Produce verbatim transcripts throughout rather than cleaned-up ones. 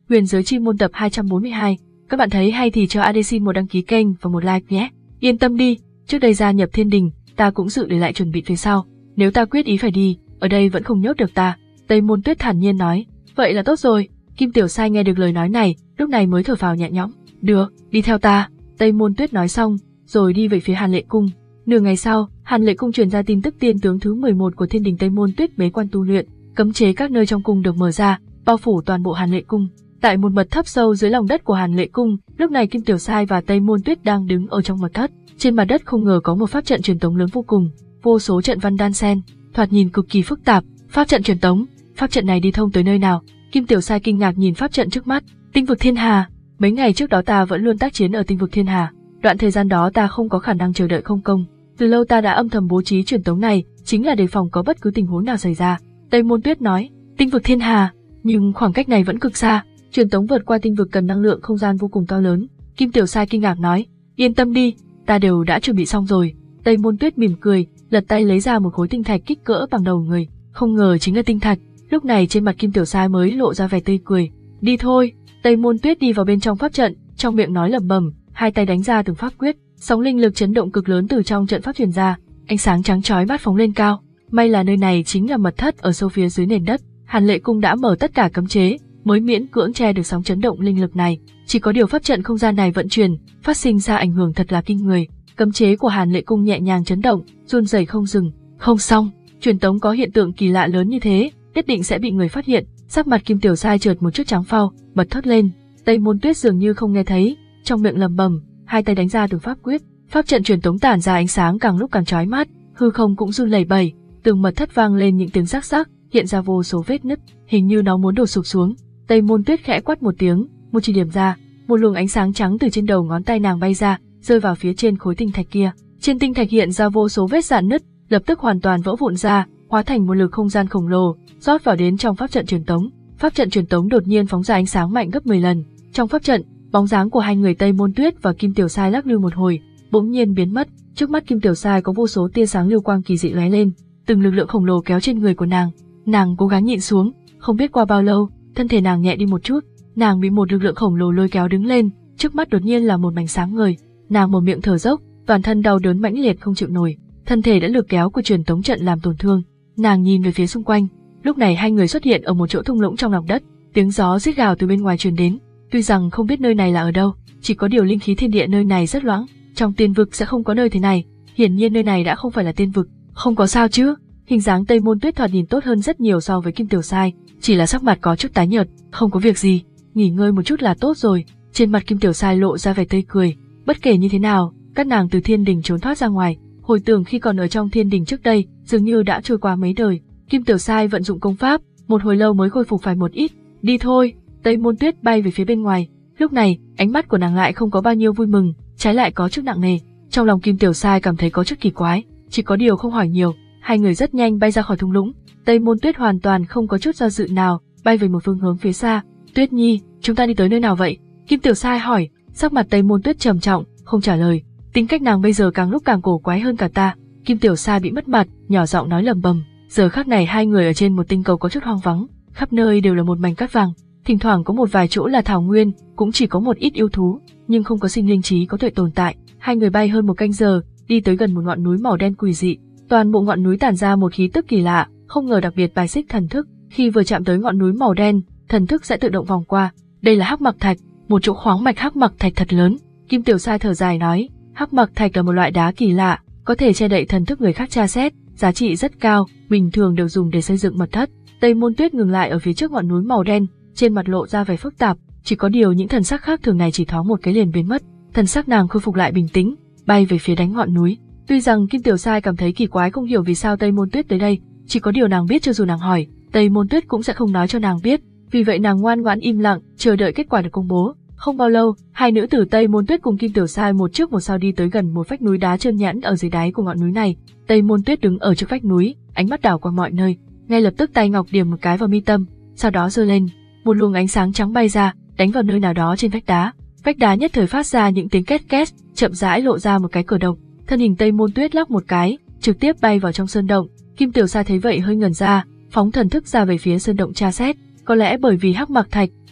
Huyền giới chi môn tập hai trăm bốn mươi hai. Các bạn thấy hay thì cho a đê xin một đăng ký kênh và một like nhé. Yên tâm đi, trước đây gia nhập thiên đình, ta cũng dự để lại chuẩn bị phía sau. Nếu ta quyết ý phải đi, ở đây vẫn không nhốt được ta. Tây Môn Tuyết thản nhiên nói. Vậy là tốt rồi. Kim Tiểu Sai nghe được lời nói này, lúc này mới thở phào nhẹ nhõm. Được, đi theo ta. Tây Môn Tuyết nói xong, rồi đi về phía Hàn Lệ Cung. Nửa ngày sau, Hàn Lệ Cung truyền ra tin tức tiên tướng thứ mười một của thiên đình Tây Môn Tuyết bế quan tu luyện, cấm chế các nơi trong cung được mở ra, bao phủ toàn bộ Hàn Lệ Cung. Tại một mật thất sâu dưới lòng đất của Hàn Lệ Cung, lúc này Kim Tiểu Sai và Tây Môn Tuyết đang đứng ở trong mật thất. Trên mặt đất không ngờ có một pháp trận truyền tống lớn vô cùng, vô số trận văn đan xen, thoạt nhìn cực kỳ phức tạp. Pháp trận truyền tống, pháp trận này đi thông tới nơi nào? Kim Tiểu Sai kinh ngạc nhìn pháp trận trước mắt. Tinh vực Thiên Hà. Mấy ngày trước đó ta vẫn luôn tác chiến ở tinh vực Thiên Hà. Đoạn thời gian đó ta không có khả năng chờ đợi không công. Từ lâu ta đã âm thầm bố trí truyền tống này, chính là đề phòng có bất cứ tình huống nào xảy ra. Tây Môn Tuyết nói. Tinh vực Thiên Hà, nhưng khoảng cách này vẫn cực xa. Truyền tống vượt qua tinh vực cần năng lượng không gian vô cùng to lớn. Kim Tiểu Sai kinh ngạc nói. Yên tâm đi, ta đều đã chuẩn bị xong rồi. Tây Môn Tuyết mỉm cười, lật tay lấy ra một khối tinh thạch kích cỡ bằng đầu người. Không ngờ chính là tinh thạch. Lúc này trên mặt Kim Tiểu Sai mới lộ ra vẻ tươi cười. Đi thôi. Tây Môn Tuyết đi vào bên trong pháp trận, trong miệng nói lẩm bẩm, hai tay đánh ra từng pháp quyết, sóng linh lực chấn động cực lớn từ trong trận pháp truyền ra, ánh sáng trắng chói mắt phóng lên cao. May là nơi này chính là mật thất ở sâu phía dưới nền đất. Hàn Lệ Cung đã mở tất cả cấm chế, mới miễn cưỡng che được sóng chấn động linh lực này. Chỉ có điều pháp trận không gian này vận chuyển, phát sinh ra ảnh hưởng thật là kinh người. Cấm chế của Hàn Lệ Cung nhẹ nhàng chấn động, run rẩy không dừng. Không xong, truyền tống có hiện tượng kỳ lạ lớn như thế, nhất định sẽ bị người phát hiện. Sắc mặt Kim Tiểu Sai chợt một chút trắng phau, bật thốt lên. Tây Môn Tuyết dường như không nghe thấy, trong miệng lẩm bẩm, hai tay đánh ra từng pháp quyết, pháp trận truyền tống tản ra ánh sáng càng lúc càng chói mắt, hư không cũng run lẩy bẩy, từng mật thất vang lên những tiếng rắc rắc, hiện ra vô số vết nứt, hình như nó muốn đổ sụp xuống. Tây Môn Tuyết khẽ quát một tiếng, một chỉ điểm ra, một luồng ánh sáng trắng từ trên đầu ngón tay nàng bay ra, rơi vào phía trên khối tinh thạch kia. Trên tinh thạch hiện ra vô số vết rạn nứt, lập tức hoàn toàn vỡ vụn ra, hóa thành một lực không gian khổng lồ, rót vào đến trong pháp trận truyền tống. Pháp trận truyền tống đột nhiên phóng ra ánh sáng mạnh gấp mười lần. Trong pháp trận, bóng dáng của hai người Tây Môn Tuyết và Kim Tiểu Sai lắc lư một hồi, bỗng nhiên biến mất. Trước mắt Kim Tiểu Sai có vô số tia sáng lưu quang kỳ dị lóe lên, từng lực lượng khổng lồ kéo trên người của nàng. Nàng cố gắng nhịn xuống, không biết qua bao lâu, thân thể nàng nhẹ đi một chút, nàng bị một lực lượng khổng lồ lôi kéo đứng lên, trước mắt đột nhiên là một mảnh sáng ngời. Nàng một miệng thở dốc, toàn thân đau đớn mãnh liệt không chịu nổi, thân thể đã lực kéo của truyền tống trận làm tổn thương. Nàng nhìn về phía xung quanh, lúc này hai người xuất hiện ở một chỗ thung lũng trong lòng đất, tiếng gió rít gào từ bên ngoài truyền đến. Tuy rằng không biết nơi này là ở đâu, chỉ có điều linh khí thiên địa nơi này rất loãng, trong tiên vực sẽ không có nơi thế này, hiển nhiên nơi này đã không phải là tiên vực. Không có sao chứ? Hình dáng Tây Môn Tuyết thoạt nhìn tốt hơn rất nhiều so với Kim Tiểu Sai, chỉ là sắc mặt có chút tái nhợt. Không có việc gì, nghỉ ngơi một chút là tốt rồi. Trên mặt Kim Tiểu Sai lộ ra vẻ tươi cười. Bất kể như thế nào, các nàng từ thiên đình trốn thoát ra ngoài, hồi tưởng khi còn ở trong thiên đình trước đây, dường như đã trôi qua mấy đời. Kim Tiểu Sai vận dụng công pháp, một hồi lâu mới khôi phục phải một ít. Đi thôi. Tây Môn Tuyết bay về phía bên ngoài. Lúc này, ánh mắt của nàng lại không có bao nhiêu vui mừng, trái lại có chút nặng nề. Trong lòng Kim Tiểu Sai cảm thấy có chút kỳ quái, chỉ có điều không hỏi nhiều. Hai người rất nhanh bay ra khỏi thung lũng. Tây Môn Tuyết hoàn toàn không có chút do dự nào, bay về một phương hướng phía xa. Tuyết Nhi, chúng ta đi tới nơi nào vậy? Kim Tiểu Sai hỏi. Sắc mặt Tây Môn Tuyết trầm trọng, không trả lời. Tính cách nàng bây giờ càng lúc càng cổ quái hơn cả ta. Kim Tiểu Sai bị mất mặt, nhỏ giọng nói lầm bầm. Giờ khắc này hai người ở trên một tinh cầu có chút hoang vắng, khắp nơi đều là một mảnh cát vàng, thỉnh thoảng có một vài chỗ là thảo nguyên, cũng chỉ có một ít yêu thú, nhưng không có sinh linh trí có tuệ tồn tại. Hai người bay hơn một canh giờ, đi tới gần một ngọn núi màu đen quỷ dị. Toàn bộ ngọn núi tản ra một khí tức kỳ lạ, không ngờ đặc biệt bài xích thần thức. Khi vừa chạm tới ngọn núi màu đen, thần thức sẽ tự động vòng qua. Đây là Hắc Mặc Thạch, một chỗ khoáng mạch Hắc Mặc Thạch thật lớn. Kim Tiểu Sai thở dài nói, Hắc Mặc Thạch là một loại đá kỳ lạ, có thể che đậy thần thức người khác tra xét, giá trị rất cao, bình thường đều dùng để xây dựng mật thất. Tây Môn Tuyết ngừng lại ở phía trước ngọn núi màu đen, trên mặt lộ ra vẻ phức tạp, chỉ có điều những thần sắc khác thường này chỉ thoáng một cái liền biến mất. Thần sắc nàng khôi phục lại bình tĩnh, bay về phía đánh ngọn núi. Tuy rằng Kim Tiểu Sai cảm thấy kỳ quái không hiểu vì sao Tây Môn Tuyết tới đây, chỉ có điều nàng biết cho dù nàng hỏi, Tây Môn Tuyết cũng sẽ không nói cho nàng biết, vì vậy nàng ngoan ngoãn im lặng, chờ đợi kết quả được công bố. Không bao lâu, hai nữ tử Tây Môn Tuyết cùng Kim Tiểu Sai một trước một sau đi tới gần một vách núi đá trơn nhẵn ở dưới đáy của ngọn núi này. Tây Môn Tuyết đứng ở trước vách núi, ánh mắt đảo qua mọi nơi, ngay lập tức tay ngọc điểm một cái vào mi tâm, sau đó giơ lên, một luồng ánh sáng trắng bay ra, đánh vào nơi nào đó trên vách đá. Vách đá nhất thời phát ra những tiếng két két, chậm rãi lộ ra một cái cửa động. Thân hình Tây Môn Tuyết lắc một cái, trực tiếp bay vào trong sơn động. Kim Tiểu Sai thấy vậy hơi ngẩn ra, phóng thần thức ra về phía sơn động tra xét. Có lẽ bởi vì Hắc Mặc Thạch,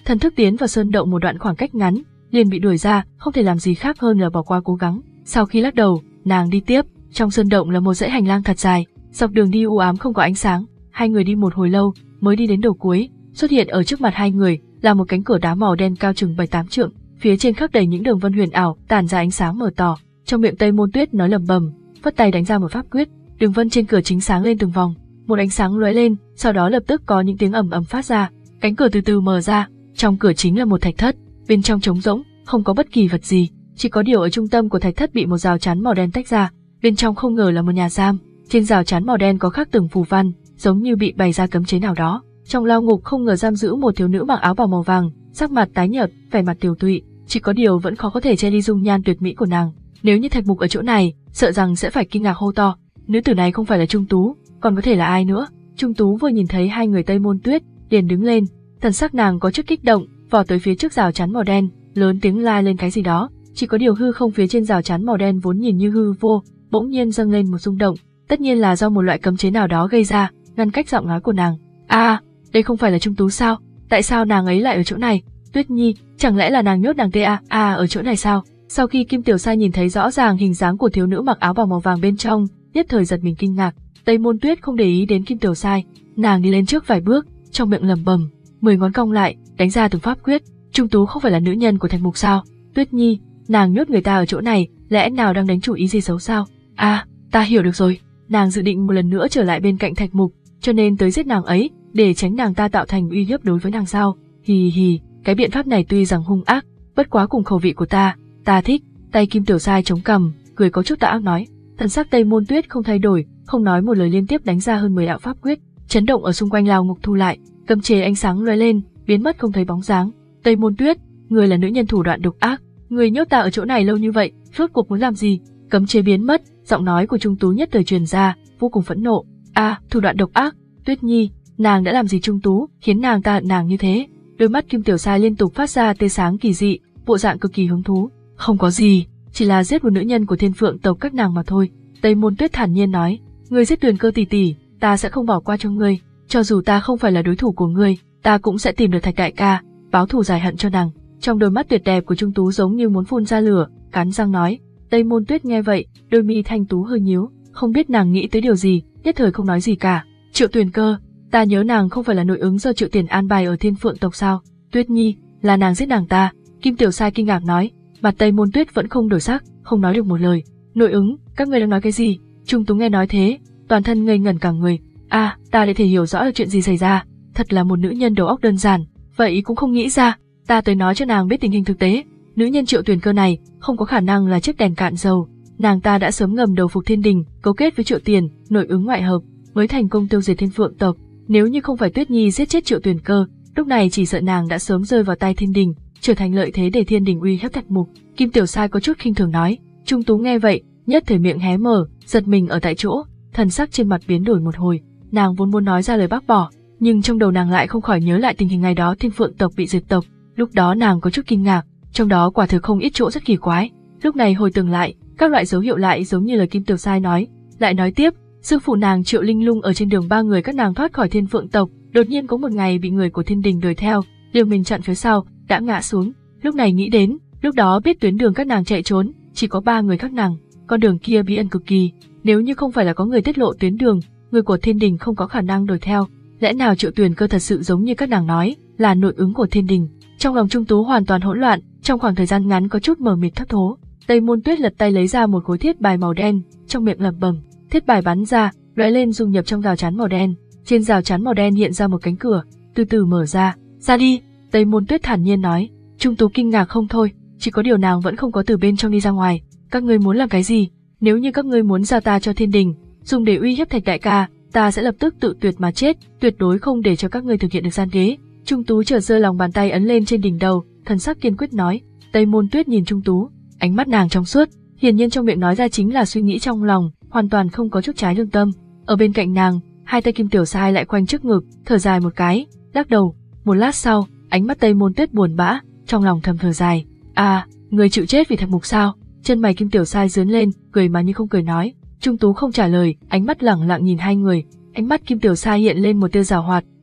thần thức tiến vào sơn động một đoạn khoảng cách ngắn, liền bị đuổi ra, không thể làm gì khác hơn là bỏ qua cố gắng. Sau khi lắc đầu, nàng đi tiếp, trong sơn động là một dãy hành lang thật dài, dọc đường đi u ám không có ánh sáng, hai người đi một hồi lâu, mới đi đến đầu cuối, xuất hiện ở trước mặt hai người là một cánh cửa đá màu đen cao chừng bảy tám trượng, phía trên khắc đầy những đường vân huyền ảo, tản ra ánh sáng mờ tỏ. Trong miệng Tây Môn Tuyết nói lẩm bẩm, phất tay đánh ra một pháp quyết, đường vân trên cửa chính sáng lên từng vòng, một ánh sáng lóe lên, sau đó lập tức có những tiếng ầm ầm phát ra, cánh cửa từ từ mở ra, trong cửa chính là một thạch thất, bên trong trống rỗng, không có bất kỳ vật gì, chỉ có điều ở trung tâm của thạch thất bị một rào chắn màu đen tách ra, bên trong không ngờ là một nhà giam, trên rào chắn màu đen có khắc từng phù văn, giống như bị bày ra cấm chế nào đó. Trong lao ngục không ngờ giam giữ một thiếu nữ mặc áo bào màu vàng, sắc mặt tái nhợt, vẻ mặt tiều tụy, chỉ có điều vẫn khó có thể che đi dung nhan tuyệt mỹ của nàng. Nếu như Thạch Mục ở chỗ này, sợ rằng sẽ phải kinh ngạc hô to, nữ tử này không phải là Trung Tú, còn có thể là ai nữa? Trung Tú vừa nhìn thấy hai người Tây Môn Tuyết, liền đứng lên, thần sắc nàng có chút kích động, vọt tới phía trước rào chắn màu đen, lớn tiếng la lên cái gì đó. Chỉ có điều hư không phía trên rào chắn màu đen vốn nhìn như hư vô, bỗng nhiên dâng lên một rung động, tất nhiên là do một loại cấm chế nào đó gây ra, ngăn cách giọng nói của nàng. A, à, đây không phải là Trung Tú sao? Tại sao nàng ấy lại ở chỗ này? Tuyết Nhi, chẳng lẽ là nàng nhốt nàng ta à ở chỗ này sao? Sau khi Kim Tiểu Sai nhìn thấy rõ ràng hình dáng của thiếu nữ mặc áo bào màu vàng bên trong, nhất thời giật mình kinh ngạc. Tây Môn Tuyết không để ý đến Kim Tiểu Sai, nàng đi lên trước vài bước, trong miệng lẩm bẩm, mười ngón cong lại, đánh ra từng pháp quyết. Trung Tú không phải là nữ nhân của Thạch Mục sao? Tuyết Nhi, nàng nhốt người ta ở chỗ này, lẽ nào đang đánh chủ ý gì xấu sao? À, ta hiểu được rồi. Nàng dự định một lần nữa trở lại bên cạnh Thạch Mục, cho nên tới giết nàng ấy, để tránh nàng ta tạo thành uy hiếp đối với nàng sao? Hì hì, cái biện pháp này tuy rằng hung ác, bất quá cùng khẩu vị của ta, ta thích. Tay Kim Tiểu Sai chống cằm, cười có chút tà ác nói. Thần sắc Tây Môn Tuyết không thay đổi, không nói một lời liên tiếp đánh ra hơn mười đạo pháp quyết, chấn động ở xung quanh lao ngục thu lại, cấm chế ánh sáng lóe lên, biến mất không thấy bóng dáng. Tây Môn Tuyết, người là nữ nhân thủ đoạn độc ác, người nhốt ta ở chỗ này lâu như vậy, rốt cuộc muốn làm gì? Cấm chế biến mất, giọng nói của Trung Tú nhất thời truyền ra, vô cùng phẫn nộ. A, à, thủ đoạn độc ác, Tuyết Nhi, nàng đã làm gì Trung Tú, khiến nàng ta hận nàng như thế? Đôi mắt Kim Tiểu Sai liên tục phát ra tia sáng kỳ dị, bộ dạng cực kỳ hứng thú. Không có gì, chỉ là giết một nữ nhân của Thiên Phượng tộc các nàng mà thôi. Tây Môn Tuyết thản nhiên nói, ngươi giết Tuyền Cơ tỷ tỷ, ta sẽ không bỏ qua cho ngươi, cho dù ta không phải là đối thủ của ngươi, ta cũng sẽ tìm được Thạch đại ca, báo thù giải hận cho nàng. Trong đôi mắt tuyệt đẹp của Trung Tú giống như muốn phun ra lửa, cắn răng nói. Tây Môn Tuyết nghe vậy, đôi mi thanh tú hơi nhíu, không biết nàng nghĩ tới điều gì, nhất thời không nói gì cả. Triệu Tuyền Cơ, ta nhớ nàng không phải là nội ứng do Triệu Tiền an bài ở Thiên Phượng tộc sao? Tuyết Nhi, là nàng giết nàng ta. Kim Tiểu Sai kinh ngạc nói. Mặt Tây Môn Tuyết vẫn không đổi sắc, không nói được một lời. Nội ứng, các ngươi đang nói cái gì? Trung Tú nghe nói thế, toàn thân ngây ngẩn cả người. A, à, ta lại thể hiểu rõ là chuyện gì xảy ra. Thật là một nữ nhân đầu óc đơn giản, vậy cũng không nghĩ ra. Ta tới nói cho nàng biết tình hình thực tế. Nữ nhân Triệu Tuyền Cơ này không có khả năng là chiếc đèn cạn dầu. Nàng ta đã sớm ngầm đầu phục Thiên Đình, cấu kết với Triệu Tiền, nội ứng ngoại hợp, mới thành công tiêu diệt Thiên Phượng tộc. Nếu như không phải Tuyết Nhi giết chết Triệu Tuyền Cơ, lúc này chỉ sợ nàng đã sớm rơi vào tay Thiên Đình, trở thành lợi thế để Thiên Đình uy hiếp Thạch Mục. Kim Tiểu Sai có chút khinh thường nói. Trung Tú nghe vậy, nhất thời miệng hé mở, giật mình ở tại chỗ, thần sắc trên mặt biến đổi một hồi. Nàng vốn muốn nói ra lời bác bỏ, nhưng trong đầu nàng lại không khỏi nhớ lại tình hình ngày đó Thiên Phượng tộc bị diệt tộc. Lúc đó nàng có chút kinh ngạc, trong đó quả thực không ít chỗ rất kỳ quái. Lúc này hồi tưởng lại, các loại dấu hiệu lại giống như lời Kim Tiểu Sai nói. Lại nói tiếp, sư phụ nàng Triệu Linh Lung ở trên đường ba người các nàng thoát khỏi Thiên Phượng tộc, đột nhiên có một ngày bị người của Thiên Đình đuổi theo, liều mình chặn phía sau, đã ngã xuống. Lúc này nghĩ đến, lúc đó biết tuyến đường các nàng chạy trốn, chỉ có ba người các nàng, con đường kia bí ẩn cực kỳ, nếu như không phải là có người tiết lộ tuyến đường, người của Thiên Đình không có khả năng đuổi theo. Lẽ nào Triệu Tuyền Cơ thật sự giống như các nàng nói, là nội ứng của Thiên Đình? Trong lòng Trung Tú hoàn toàn hỗn loạn, trong khoảng thời gian ngắn có chút mờ mịt thất thố. Tây Môn Tuyết lật tay lấy ra một khối thiết bài màu đen, trong miệng lẩm bẩm, thiết bài bắn ra, lóe lên dung nhập trong rào chắn màu đen. Trên rào chắn màu đen hiện ra một cánh cửa, từ từ mở ra. Ra đi, Tây Môn Tuyết thản nhiên nói. Trung Tú kinh ngạc không thôi, chỉ có điều nàng vẫn không có từ bên trong đi ra ngoài. Các ngươi muốn làm cái gì? Nếu như các ngươi muốn giao ta cho Thiên Đình, dùng để uy hiếp Thạch đại ca, ta sẽ lập tức tự tuyệt mà chết, tuyệt đối không để cho các ngươi thực hiện được gian kế. Trung Tú chợt giơ lòng bàn tay ấn lên trên đỉnh đầu, thần sắc kiên quyết nói. Tây Môn Tuyết nhìn Trung Tú, ánh mắt nàng trong suốt, hiển nhiên trong miệng nói ra chính là suy nghĩ trong lòng, hoàn toàn không có chút trái lương tâm. Ở bên cạnh nàng, hai tay Kim Tiểu Sai lại quanh trước ngực, thở dài một cái, lắc đầu. Một lát sau, ánh mắt Tây Môn Tuyết buồn bã, trong lòng thầm thở dài. À, người chịu chết vì Thạch Mục sao? Chân mày Kim Tiểu Sai giớn lên, cười mà như không cười nói. Trung Tú không trả lời, ánh mắt lẳng lặng nhìn hai người. Ánh mắt Kim Tiểu Sai hiện lên một tia giảo hoạt,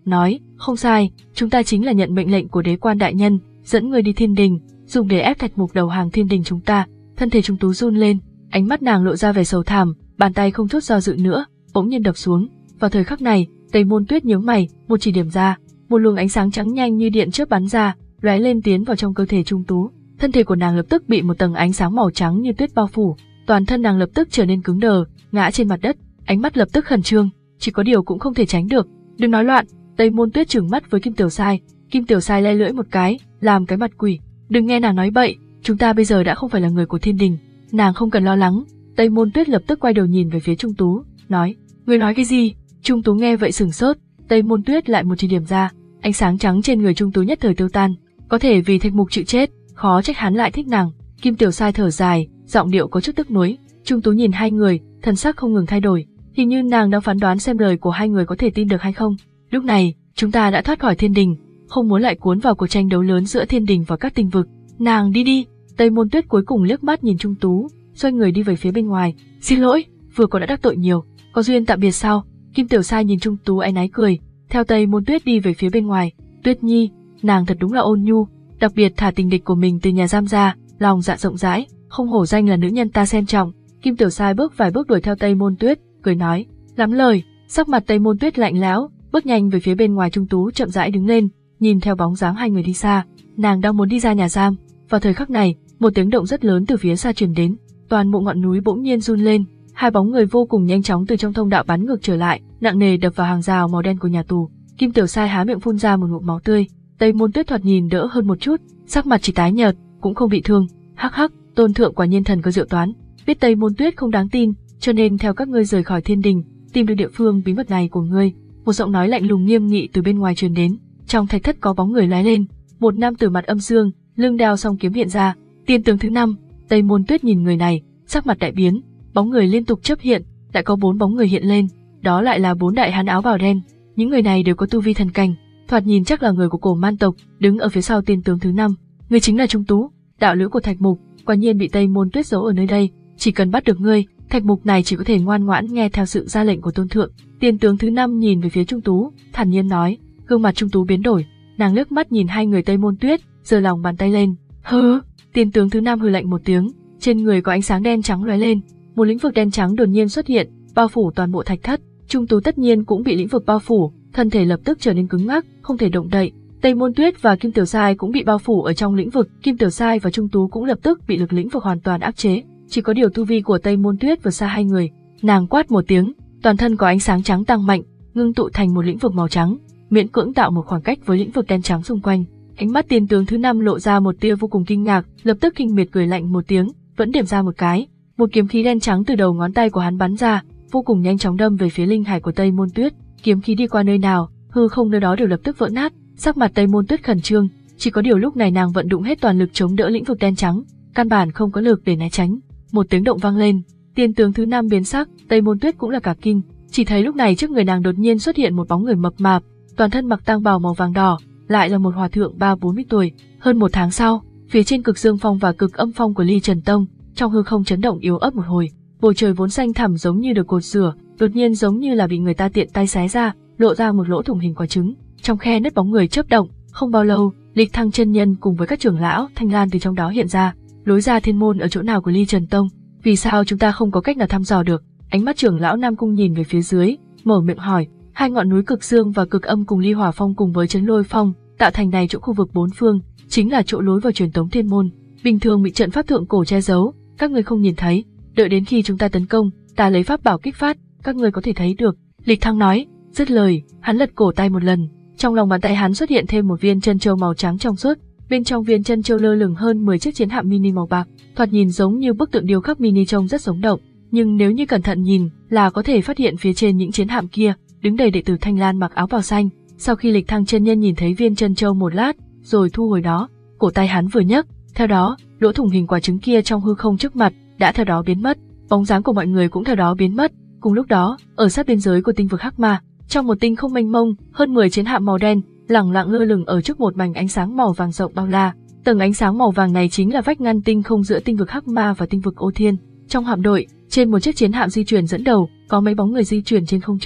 nói, không sai, chúng ta chính là nhận mệnh lệnh của đế quan đại nhân, dẫn người đi thiên đình, dùng để ép Thạch Mục đầu hàng thiên đình chúng ta. Thân thể Trung Tú run lên, ánh mắt nàng lộ ra vẻ sầu thảm, bàn tay không chút do dự nữa, bỗng nhiên đập xuống. Vào thời khắc này, Tây Môn Tuyết nhướng mày, một chỉ điểm ra, một luồng ánh sáng trắng nhanh như điện chớp bắn ra, lóe lên tiến vào trong cơ thể Trung Tú. Thân thể của nàng lập tức bị một tầng ánh sáng màu trắng như tuyết bao phủ, toàn thân nàng lập tức trở nên cứng đờ, ngã trên mặt đất, ánh mắt lập tức khẩn trương, chỉ có điều cũng không thể tránh được. Đừng nói loạn, Tây Môn Tuyết trừng mắt với Kim Tiểu Sai, Kim Tiểu Sai le lưỡi một cái, làm cái mặt quỷ, đừng nghe nàng nói bậy, chúng ta bây giờ đã không phải là người của thiên đình, nàng không cần lo lắng. Tây Môn Tuyết lập tức quay đầu nhìn về phía Trung Tú, nói, ngươi nói cái gì? Trung Tú nghe vậy sửng sốt, Tây Môn Tuyết lại một chỉ điểm ra, ánh sáng trắng trên người Trung Tú nhất thời tiêu tan, có thể vì Thạch Mục chịu chết, khó trách hắn lại thích nàng. Kim Tiểu Sai thở dài, giọng điệu có chút tức nuối. Trung Tú nhìn hai người, thần sắc không ngừng thay đổi, hình như nàng đang phán đoán xem lời của hai người có thể tin được hay không. Lúc này, chúng ta đã thoát khỏi thiên đình, không muốn lại cuốn vào cuộc tranh đấu lớn giữa thiên đình và các tinh vực. Nàng đi đi. Tây Môn Tuyết cuối cùng liếc mắt nhìn Trung Tú, xoay người đi về phía bên ngoài. Xin lỗi, vừa có đã đắc tội nhiều, có duyên tạm biệt sao? Kim Tiểu Sai nhìn Trung Tú áy náy cười, theo Tây Môn Tuyết đi về phía bên ngoài. Tuyết Nhi, nàng thật đúng là ôn nhu, đặc biệt thả tình địch của mình từ nhà giam ra, lòng dạ rộng rãi, không hổ danh là nữ nhân ta xem trọng. Kim Tiểu Sai bước vài bước đuổi theo Tây Môn Tuyết, cười nói, lắm lời. Sắc mặt Tây Môn Tuyết lạnh lẽo, bước nhanh về phía bên ngoài. Trung Tú chậm rãi đứng lên, nhìn theo bóng dáng hai người đi xa, nàng đang muốn đi ra nhà giam. Vào thời khắc này, một tiếng động rất lớn từ phía xa truyền đến, toàn bộ ngọn núi bỗng nhiên run lên, hai bóng người vô cùng nhanh chóng từ trong thông đạo bắn ngược trở lại, nặng nề đập vào hàng rào màu đen của nhà tù. Kim Tiểu Sai há miệng phun ra một ngụm máu tươi. Tây Môn Tuyết thoạt nhìn đỡ hơn một chút, sắc mặt chỉ tái nhợt, cũng không bị thương. Hắc hắc, Tôn thượng quả nhiên thần có diệu toán, biết Tây Môn Tuyết không đáng tin, cho nên theo các ngươi rời khỏi thiên đình, tìm được địa phương bí mật này của ngươi. Một giọng nói lạnh lùng nghiêm nghị từ bên ngoài truyền đến. Trong thạch thất có bóng người lóe lên, một nam tử mặt âm dương, lưng đeo song kiếm hiện ra. Tiên tướng thứ năm. Tây Môn Tuyết nhìn người này, sắc mặt đại biến, bóng người liên tục chớp hiện, lại có bốn bóng người hiện lên, đó lại là bốn đại hán áo bào đen. Những người này đều có tu vi thần cảnh, thoạt nhìn chắc là người của Cổ Man tộc, đứng ở phía sau tiên tướng thứ năm. Ngươi chính là Trung Tú, đạo lữ của Thạch Mục, quả nhiên bị Tây Môn Tuyết giấu ở nơi đây, chỉ cần bắt được ngươi, Thạch Mục này chỉ có thể ngoan ngoãn nghe theo sự ra lệnh của Tôn thượng. Tiên tướng thứ năm nhìn về phía Trung Tú, thản nhiên nói. Gương mặt Trung Tú biến đổi, nàng liếc mắt nhìn hai người Tây Môn Tuyết, giơ lòng bàn tay lên. Hừ. Tiên tướng thứ năm hừ lạnh một tiếng, trên người có ánh sáng đen trắng lóe lên, một lĩnh vực đen trắng đột nhiên xuất hiện, bao phủ toàn bộ thạch thất. Trung Tú tất nhiên cũng bị lĩnh vực bao phủ, thân thể lập tức trở nên cứng ngắc, không thể động đậy. Tây Môn Tuyết và Kim Tiểu Sai cũng bị bao phủ ở trong lĩnh vực, Kim Tiểu Sai và Trung Tú cũng lập tức bị lực lĩnh vực hoàn toàn áp chế. Chỉ có điều tu vi của Tây Môn Tuyết vượt xa hai người, nàng quát một tiếng, toàn thân có ánh sáng trắng tăng mạnh, ngưng tụ thành một lĩnh vực màu trắng, miễn cưỡng tạo một khoảng cách với lĩnh vực đen trắng xung quanh. Ánh mắt tiên tướng thứ năm lộ ra một tia vô cùng kinh ngạc, lập tức khinh miệt cười lạnh một tiếng, vẫn điểm ra một cái, một kiếm khí đen trắng từ đầu ngón tay của hắn bắn ra, vô cùng nhanh chóng đâm về phía linh hải của Tây Môn Tuyết. Kiếm khí đi qua nơi nào, hư không nơi đó đều lập tức vỡ nát. Sắc mặt Tây Môn Tuyết khẩn trương, chỉ có điều lúc này nàng vận dụng hết toàn lực chống đỡ lĩnh vực đen trắng, căn bản không có lực để né tránh. Một tiếng động vang lên, tiên tướng thứ năm biến sắc, Tây Môn Tuyết cũng là cả kinh, chỉ thấy lúc này trước người nàng đột nhiên xuất hiện một bóng người mập mạp, toàn thân mặc tang bào màu vàng đỏ, lại là một hòa thượng ba bốn mươi tuổi. Hơn một tháng sau, phía trên cực dương phong và cực âm phong của Ly Trần Tông, trong hư không chấn động yếu ớt một hồi, bầu trời vốn xanh thẳm giống như được cột rửa, đột nhiên giống như là bị người ta tiện tay xé ra, lộ ra một lỗ thủng hình quả trứng. Trong khe nứt bóng người chớp động, không bao lâu, Lịch Thăng chân nhân cùng với các trưởng lão Thanh Lan từ trong đó hiện ra. Lối ra thiên môn ở chỗ nào của Ly Trần Tông? Vì sao chúng ta không có cách nào thăm dò được? Ánh mắt trưởng lão Nam Cung nhìn về phía dưới, mở miệng hỏi. Hai ngọn núi cực dương và cực âm cùng Ly Hỏa Phong cùng với Chấn Lôi Phong tạo thành này chỗ khu vực bốn phương, chính là chỗ lối vào truyền tống thiên môn. Bình thường bị trận pháp thượng cổ che giấu, các người không nhìn thấy. Đợi đến khi chúng ta tấn công, ta lấy pháp bảo kích phát, các người có thể thấy được. Lịch Thăng nói. Dứt lời, hắn lật cổ tay một lần, trong lòng bàn tay hắn xuất hiện thêm một viên chân châu màu trắng trong suốt. Bên trong viên chân châu lơ lửng hơn mười chiếc chiến hạm mini màu bạc, thoạt nhìn giống như bức tượng điêu khắc mini trông rất sống động, nhưng nếu như cẩn thận nhìn, là có thể phát hiện phía trên những chiến hạm kia đứng đầy đệ tử Thanh Lan mặc áo bào xanh. Sau khi Lịch Thăng chân nhân nhìn thấy viên chân châu một lát, rồi thu hồi nó, cổ tay hắn vừa nhấc, theo đó, lỗ thủng hình quả trứng kia trong hư không trước mặt đã theo đó biến mất, bóng dáng của mọi người cũng theo đó biến mất. Cùng lúc đó, ở sát biên giới của tinh vực Hắc Ma, trong một tinh không mênh mông, hơn mười chiến hạm màu đen lẳng lặng lơ lửng ở trước một mảnh ánh sáng màu vàng rộng bao la. Tầng ánh sáng màu vàng này chính là vách ngăn tinh không giữa tinh vực Hắc Ma và tinh vực Ô Thiên. Trong hạm đội, trên một chiếc chiến hạm di chuyển dẫn đầu, có mấy bóng người di chuyển trên không trung.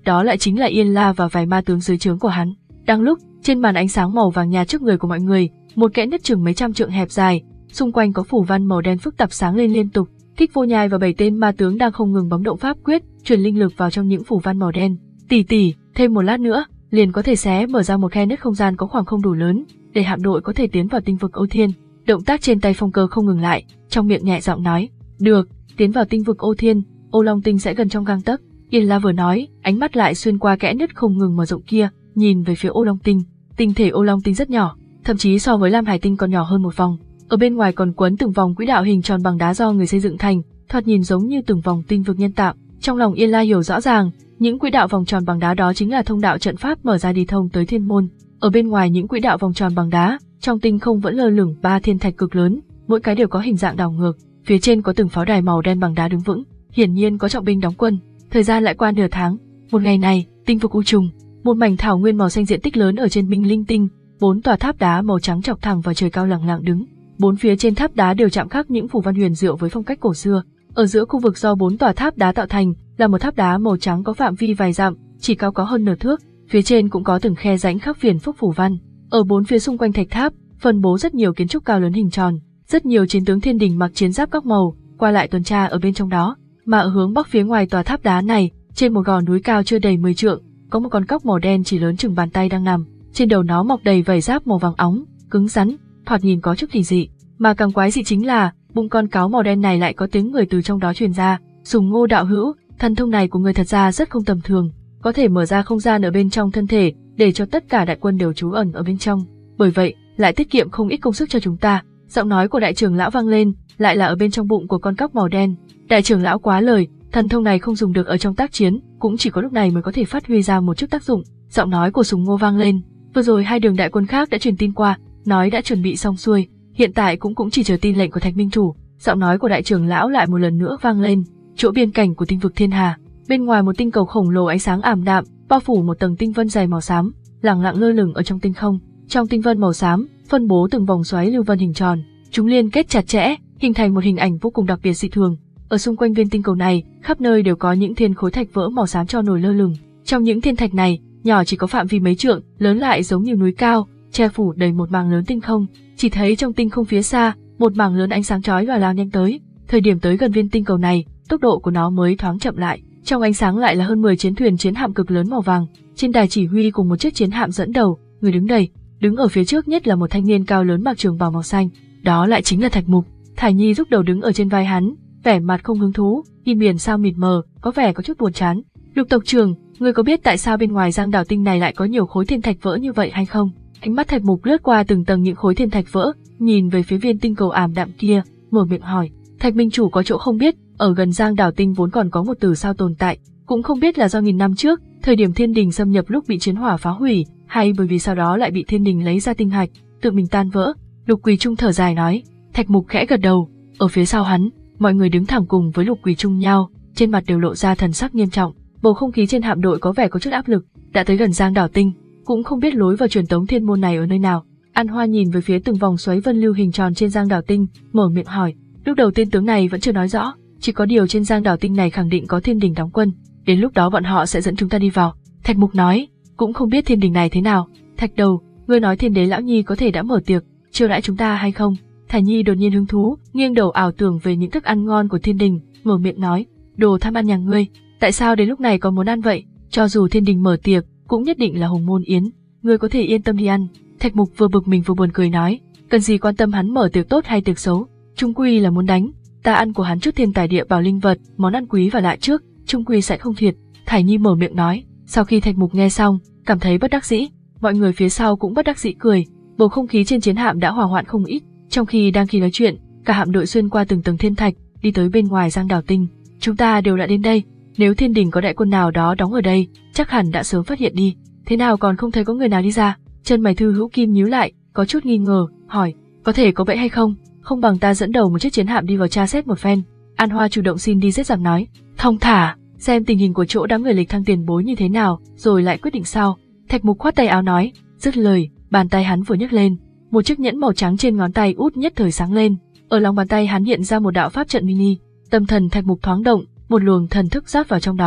đó lại chính là Yên La và vài ma tướng dưới trướng của hắn. Đang lúc, trên màn ánh sáng màu vàng nhạt trước người của mọi người, một kẽ nứt chừng mấy trăm trượng hẹp dài, xung quanh có phủ văn màu đen phức tạp sáng lên liên tục. Thích Vô Nhai và bảy tên ma tướng đang không ngừng bấm động pháp quyết, truyền linh lực vào trong những phủ văn màu đen. Tỷ tỷ, thêm một lát nữa, liền có thể xé mở ra một khe nứt không gian có khoảng không đủ lớn, để hạm đội có thể tiến vào tinh vực Âu Thiên. Động tác trên tay Phong Cơ không ngừng lại, trong miệng nhẹ giọng nói, được, tiến vào tinh vực Âu Thiên, Ô Long Tinh sẽ gần trong gang tấc. Yên La vừa nói, ánh mắt lại xuyên qua kẽ nứt không ngừng mở rộng kia, nhìn về phía Ô Long Tinh. Tinh thể Ô Long Tinh rất nhỏ, thậm chí so với Lam Hải Tinh còn nhỏ hơn một vòng. Ở bên ngoài còn quấn từng vòng quỹ đạo hình tròn bằng đá do người xây dựng thành, thoạt nhìn giống như từng vòng tinh vực nhân tạo. Trong lòng Yên La hiểu rõ ràng, những quỹ đạo vòng tròn bằng đá đó chính là thông đạo trận pháp mở ra đi thông tới thiên môn. Ở bên ngoài những quỹ đạo vòng tròn bằng đá, trong tinh không vẫn lơ lửng ba thiên thạch cực lớn, mỗi cái đều có hình dạng đảo ngược. Phía trên có từng pháo đài màu đen bằng đá đứng vững, hiển nhiên có trọng binh đóng quân. Thời gian lại qua nửa tháng. Một ngày này, tinh vực U Trùng, một mảnh thảo nguyên màu xanh diện tích lớn ở trên Minh Linh Tinh, bốn tòa tháp đá màu trắng chọc thẳng vào trời cao lẳng lặng đứng. Bốn phía trên tháp đá đều chạm khắc những phù văn huyền diệu với phong cách cổ xưa. Ở giữa khu vực do bốn tòa tháp đá tạo thành là một tháp đá màu trắng có phạm vi vài dặm, chỉ cao có hơn nửa thước. Phía trên cũng có từng khe rãnh khắc phiền phức phù văn. Ở bốn phía xung quanh thạch tháp, phân bố rất nhiều kiến trúc cao lớn hình tròn, rất nhiều chiến tướng thiên đình mặc chiến giáp các màu, qua lại tuần tra ở bên trong đó. Mà ở hướng bắc phía ngoài tòa tháp đá này, trên một gò núi cao chưa đầy mười trượng, có một con cóc màu đen chỉ lớn chừng bàn tay đang nằm. Trên đầu nó mọc đầy vảy giáp màu vàng óng, cứng rắn, thoạt nhìn có chút kỳ dị. Mà càng quái dị chính là, bụng con cáo màu đen này lại có tiếng người từ trong đó truyền ra. Sùng Ngô đạo hữu, thần thông này của người thật ra rất không tầm thường, có thể mở ra không gian ở bên trong thân thể, để cho tất cả đại quân đều trú ẩn ở bên trong. Bởi vậy, lại tiết kiệm không ít công sức cho chúng ta. Giọng nói của đại trưởng lão vang lên, lại là ở bên trong bụng của con cóc màu đen. Đại trưởng lão quá lời, thần thông này không dùng được ở trong tác chiến, cũng chỉ có lúc này mới có thể phát huy ra một chút tác dụng. Giọng nói của Sùng Ngô vang lên. Vừa rồi hai đường đại quân khác đã truyền tin qua, nói đã chuẩn bị xong xuôi, hiện tại cũng cũng chỉ chờ tin lệnh của Thạch Minh Chủ. Giọng nói của đại trưởng lão lại một lần nữa vang lên. Chỗ biên cảnh của tinh vực Thiên Hà, bên ngoài một tinh cầu khổng lồ ánh sáng ảm đạm, bao phủ một tầng tinh vân dày màu xám, lẳng lặng lơ lửng ở trong tinh không. Trong tinh vân màu xám, phân bố từng vòng xoáy lưu vân hình tròn, chúng liên kết chặt chẽ, hình thành một hình ảnh vô cùng đặc biệt dị thường. Ở xung quanh viên tinh cầu này, khắp nơi đều có những thiên khối thạch vỡ màu xám tròn nổi lơ lửng. Trong những thiên thạch này, nhỏ chỉ có phạm vi mấy trượng, lớn lại giống như núi cao, che phủ đầy một mảng lớn tinh không. Chỉ thấy trong tinh không phía xa, một mảng lớn ánh sáng chói lòa lao nhanh tới. Thời điểm tới gần viên tinh cầu này, tốc độ của nó mới thoáng chậm lại. Trong ánh sáng lại là hơn mười chiến thuyền chiến hạm cực lớn màu vàng. Trên đài chỉ huy cùng một chiếc chiến hạm dẫn đầu, người đứng đầy, đứng ở phía trước nhất là một thanh niên cao lớn mặc trường bào màu xanh. Đó lại chính là Thạch Mục. Thải Nhi rúc đầu đứng ở trên vai hắn, vẻ mặt không hứng thú, nhìn biển sao mịt mờ, có vẻ có chút buồn chán. Lục tộc trưởng, ngươi có biết tại sao bên ngoài Giang Đảo Tinh này lại có nhiều khối thiên thạch vỡ như vậy hay không? Ánh mắt Thạch Mục lướt qua từng tầng những khối thiên thạch vỡ, nhìn về phía viên tinh cầu ảm đạm kia, mở miệng hỏi. Thạch Minh Chủ có chỗ không biết, ở gần Giang Đảo Tinh vốn còn có một tử sao tồn tại, cũng không biết là do nghìn năm trước, thời điểm thiên đình xâm nhập lúc bị chiến hỏa phá hủy, hay bởi vì sau đó lại bị thiên đình lấy ra tinh hạch, tự mình tan vỡ. Lục Quỳ Trung thở dài nói. Thạch Mục khẽ gật đầu. Ở phía sau hắn, mọi người đứng thẳng cùng với Lục Quỳ Trung nhau, trên mặt đều lộ ra thần sắc nghiêm trọng. Bầu không khí trên hạm đội có vẻ có chút áp lực. Đã tới gần Giang Đảo Tinh, cũng không biết lối vào truyền tống thiên môn này ở nơi nào. An Hoa nhìn về phía từng vòng xoáy vân lưu hình tròn trên Giang Đảo Tinh, mở miệng hỏi. Lúc đầu tên tướng này vẫn chưa nói rõ, chỉ có điều trên Giang Đảo Tinh này khẳng định có thiên đình đóng quân, đến lúc đó bọn họ sẽ dẫn chúng ta đi vào. Thạch Mục nói, cũng không biết thiên đình này thế nào. Thạch Đầu, ngươi nói Thiên Đế lão nhi có thể đã mở tiệc chiêu đãi chúng ta hay không? Thải Nhi đột nhiên hứng thú, nghiêng đầu ảo tưởng về những thức ăn ngon của thiên đình, mở miệng nói, đồ tham ăn nhà ngươi, tại sao đến lúc này còn muốn ăn vậy? Cho dù thiên đình mở tiệc, cũng nhất định là hồng môn yến, ngươi có thể yên tâm đi ăn. Thạch Mục vừa bực mình vừa buồn cười nói, cần gì quan tâm hắn mở tiệc tốt hay tiệc xấu, chung quy là muốn đánh, ta ăn của hắn chút thiên tài địa bảo linh vật, món ăn quý và lạ trước, chung quy sẽ không thiệt. Thải Nhi mở miệng nói. Sau khi Thạch Mục nghe xong, cảm thấy bất đắc dĩ, mọi người phía sau cũng bất đắc dĩ cười. Bầu không khí trên chiến hạm đã hòa hoãn không ít. Trong khi đang khi nói chuyện, cả hạm đội xuyên qua từng tầng thiên thạch, đi tới bên ngoài Giang Đảo Tinh. Chúng ta đều đã đến đây, nếu thiên đình có đại quân nào đó đóng ở đây, chắc hẳn đã sớm phát hiện đi. Thế nào còn không thấy có người nào đi ra? Chân mày Thư Hữu Kim nhíu lại, có chút nghi ngờ, hỏi, có thể có bẫy hay không? Không bằng ta dẫn đầu một chiếc chiến hạm đi vào tra xét một phen. An Hoa chủ động xin đi, rất dám nói, thong thả, xem tình hình của chỗ đám người lịch thăng tiền bối như thế nào, rồi lại quyết định sau. Thạch Mục khoát tay áo nói, dứt lời, bàn tay hắn vừa nhấc lên, một chiếc nhẫn màu trắng trên ngón tay út nhất thời sáng lên, ở lòng bàn tay hắn hiện ra một đạo pháp trận mini. Tâm thần Thạch Mục thoáng động, một luồng thần thức rót vào trong đó,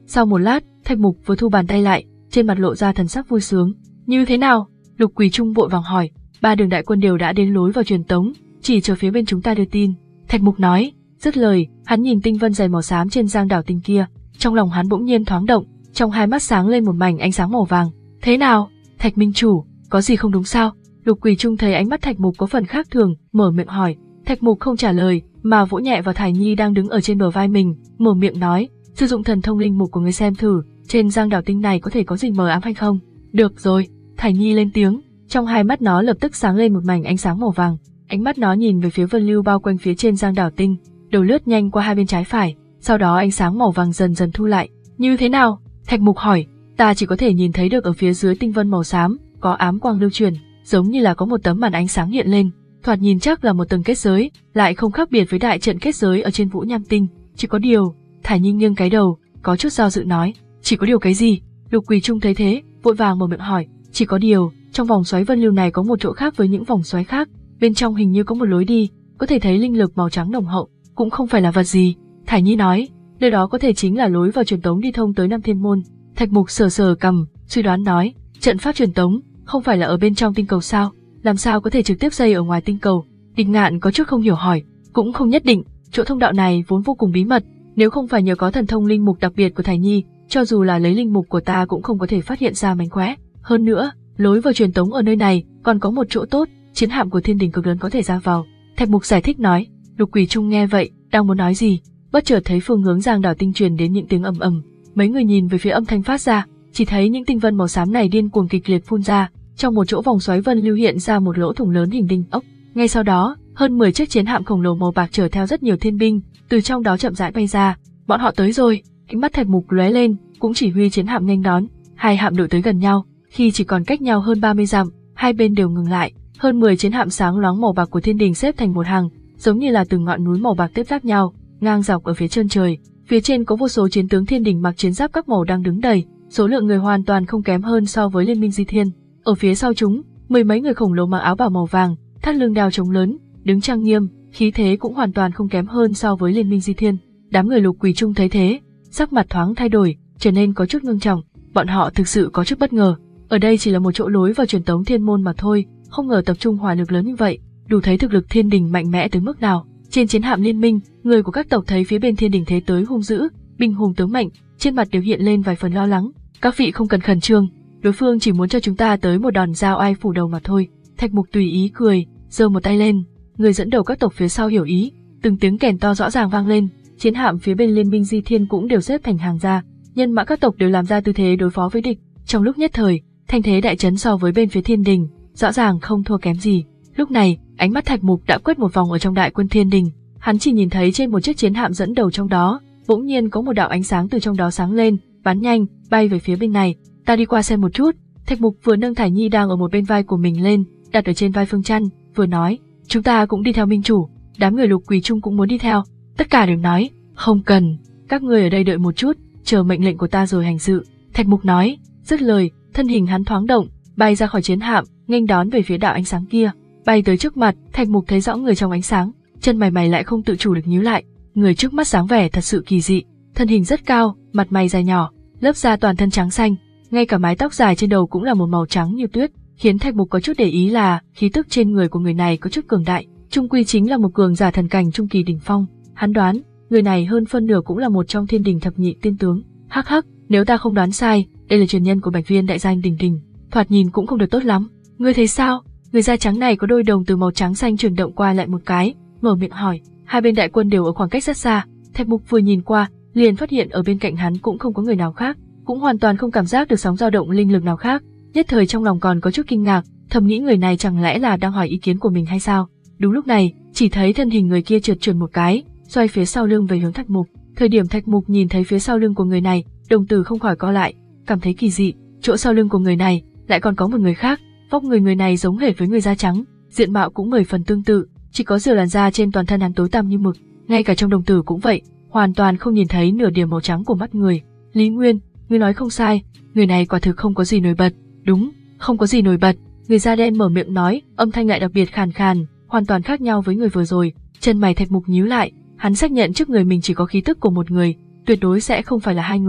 Sau một lát, Thạch Mục vừa thu bàn tay lại, trên mặt lộ ra thần sắc vui sướng. Như thế nào? Lục Quỳ Trung vội vàng hỏi. Ba đường đại quân đều đã đến lối vào truyền tống, chỉ chờ phía bên chúng ta đưa tin. Thạch Mục nói. Dứt lời, hắn nhìn tinh vân dày màu xám trên giang đảo tinh kia, trong lòng hắn bỗng nhiên thoáng động, trong hai mắt sáng lên một mảnh ánh sáng màu vàng. Thế nào, Thạch minh chủ, có gì không đúng sao? Lục Quỳ Trung thấy ánh mắt Thạch Mục có phần khác thường, mở miệng hỏi. Thạch Mục không trả lời, mà vỗ nhẹ vào Thải Nhi đang đứng ở trên bờ vai mình, mở miệng nói, sử dụng thần thông linh mục của người xem thử, trên giang đảo tinh này có thể có gì mờ ám hay không? Được rồi, Thải Nhi lên tiếng, trong hai mắt nó lập tức sáng lên một mảnh ánh sáng màu vàng, ánh mắt nó nhìn về phía vân lưu bao quanh phía trên giang đảo tinh, đầu lướt nhanh qua hai bên trái phải, sau đó ánh sáng màu vàng dần dần thu lại. Như thế nào? Thạch Mục hỏi. Ta chỉ có thể nhìn thấy được ở phía dưới tinh vân màu xám, có ám quang lưu truyền, giống như là có một tấm màn ánh sáng hiện lên, thoạt nhìn chắc là một tầng kết giới, lại không khác biệt với đại trận kết giới ở trên Vũ Nham Tinh. Chỉ có điều, Thải Nhi nghiêng cái đầu, có chút do dự nói, chỉ có điều cái gì? Lục Quỳ Trung thấy thế, vội vàng mở miệng hỏi, chỉ có điều, trong vòng xoáy vân lưu này có một chỗ khác với những vòng xoáy khác, bên trong hình như có một lối đi, có thể thấy linh lực màu trắng nồng hậu, cũng không phải là vật gì. Thải Nhi nói, nơi đó có thể chính là lối vào truyền tống đi thông tới Nam Thiên Môn. Thạch Mục sờ sờ cằm, suy đoán nói, trận pháp truyền tống, không phải là ở bên trong tinh cầu sao? Làm sao có thể trực tiếp dây ở ngoài tinh cầu? Địch Ngạn có chút không hiểu hỏi, cũng không nhất định, chỗ thông đạo này vốn vô cùng bí mật, nếu không phải nhờ có thần thông linh mục đặc biệt của Thải Nhi, cho dù là lấy linh mục của ta cũng không có thể phát hiện ra mánh khóe. Hơn nữa, lối vào truyền tống ở nơi này còn có một chỗ tốt, chiến hạm của thiên đình cực lớn có thể ra vào. Thạch Mục giải thích nói. Lục Quỳ Trung nghe vậy, đang muốn nói gì, bất chợt thấy phương hướng giang đảo tinh truyền đến những tiếng ầm ầm. Mấy người nhìn về phía âm thanh phát ra, chỉ thấy những tinh vân màu xám này điên cuồng kịch liệt phun ra, trong một chỗ vòng xoáy vân lưu hiện ra một lỗ thủng lớn hình đinh ốc. Ngay sau đó, hơn mười chiếc chiến hạm khổng lồ màu bạc chở theo rất nhiều thiên binh, từ trong đó chậm rãi bay ra. Bọn họ tới rồi. Ánh mắt Thạch Mục lóe lên, cũng chỉ huy chiến hạm nhanh đón. Hai hạm đội tới gần nhau, khi chỉ còn cách nhau hơn ba mươi dặm, hai bên đều ngừng lại. Hơn mười chiến hạm sáng loáng màu bạc của thiên đình xếp thành một hàng, giống như là từng ngọn núi màu bạc tiếp giáp nhau, ngang dọc ở phía chân trời. Phía trên có vô số chiến tướng thiên đình mặc chiến giáp các màu đang đứng đầy, số lượng người hoàn toàn không kém hơn so với liên minh Di Thiên. Ở phía sau chúng, mười mấy người khổng lồ mặc áo bào màu vàng, thắt lưng đao trống lớn, đứng trang nghiêm, khí thế cũng hoàn toàn không kém hơn so với liên minh Di Thiên. Đám người Lục Quỳ Trung thấy thế, sắc mặt thoáng thay đổi, trở nên có chút ngưng trọng. Bọn họ thực sự có chút bất ngờ. Ở đây chỉ là một chỗ lối vào truyền tống thiên môn mà thôi, không ngờ tập trung hỏa lực lớn như vậy, đủ thấy thực lực thiên đình mạnh mẽ tới mức nào. Trên chiến hạm liên minh, người của các tộc thấy phía bên thiên đình thế tới hung dữ, binh hùng tướng mạnh, trên mặt đều hiện lên vài phần lo lắng. Các vị không cần khẩn trương, đối phương chỉ muốn cho chúng ta tới một đòn dao ai phủ đầu mà thôi. Thạch Mục tùy ý cười, giơ một tay lên, người dẫn đầu các tộc phía sau hiểu ý, từng tiếng kèn to rõ ràng vang lên. Chiến hạm phía bên liên minh Di Thiên cũng đều xếp thành hàng ra, nhân mã các tộc đều làm ra tư thế đối phó với địch. Trong lúc nhất thời, thanh thế đại chấn so với bên phía thiên đình, rõ ràng không thua kém gì. Lúc này, ánh mắt Thạch Mục đã quét một vòng ở trong đại quân thiên đình, hắn chỉ nhìn thấy trên một chiếc chiến hạm dẫn đầu trong đó, bỗng nhiên có một đạo ánh sáng từ trong đó sáng lên, bắn nhanh, bay về phía bên này. Ta đi qua xem một chút. Thạch Mục vừa nâng Thải Nhi đang ở một bên vai của mình lên, đặt ở trên vai Phương Trăn, vừa nói, chúng ta cũng đi theo minh chủ. Đám người Lục Quỳ Trung cũng muốn đi theo, tất cả đều nói, không cần, các ngươi ở đây đợi một chút, chờ mệnh lệnh của ta rồi hành sự. Thạch Mục nói, dứt lời, thân hình hắn thoáng động, bay ra khỏi chiến hạm, nghênh đón về phía đạo ánh sáng kia. Bay tới trước mặt, Thạch Mục thấy rõ người trong ánh sáng, chân mày mày lại không tự chủ được nhíu lại. Người trước mắt dáng vẻ thật sự kỳ dị, thân hình rất cao, mặt mày dài nhỏ, lớp da toàn thân trắng xanh, ngay cả mái tóc dài trên đầu cũng là một màu trắng như tuyết, khiến Thạch Mục có chút để ý là khí tức trên người của người này có chút cường đại, trung quy chính là một cường giả thần cảnh trung kỳ đỉnh phong. Hắn đoán, người này hơn phân nửa cũng là một trong thiên đình thập nhị tiên tướng. Hắc hắc, nếu ta không đoán sai, đây là truyền nhân của Bạch Viên đại danh Đình Đình, thoạt nhìn cũng không được tốt lắm. Ngươi thấy sao? Người da trắng này có đôi đồng từ màu trắng xanh chuyển động qua lại một cái, mở miệng hỏi. Hai bên đại quân đều ở khoảng cách rất xa, Thạch Mục vừa nhìn qua, liền phát hiện ở bên cạnh hắn cũng không có người nào khác, cũng hoàn toàn không cảm giác được sóng dao động linh lực nào khác. Nhất thời trong lòng còn có chút kinh ngạc, thầm nghĩ người này chẳng lẽ là đang hỏi ý kiến của mình hay sao? Đúng lúc này, chỉ thấy thân hình người kia trượt trượt một cái, xoay phía sau lưng về hướng Thạch Mục. Thời điểm Thạch Mục nhìn thấy phía sau lưng của người này, đồng tử không khỏi co lại, cảm thấy kỳ dị. Chỗ sau lưng của người này lại còn có một người khác, vóc người người này giống hệt với người da trắng, diện mạo cũng mười phần tương tự, chỉ có rửa làn da trên toàn thân hắn tối tăm như mực, ngay cả trong đồng tử cũng vậy, hoàn toàn không nhìn thấy nửa điểm màu trắng của mắt người. Lý Nguyên, ngươi nói không sai, người này quả thực không có gì nổi bật. Đúng, không có gì nổi bật. Người da đen mở miệng nói, âm thanh lại đặc biệt khàn khàn, hoàn toàn khác nhau với người vừa rồi. Chân mày Thạch Mục nhíu lại, hắn xác nhận trước người mình chỉ có khí tức của một người, tuyệt đối sẽ không phải là hai người.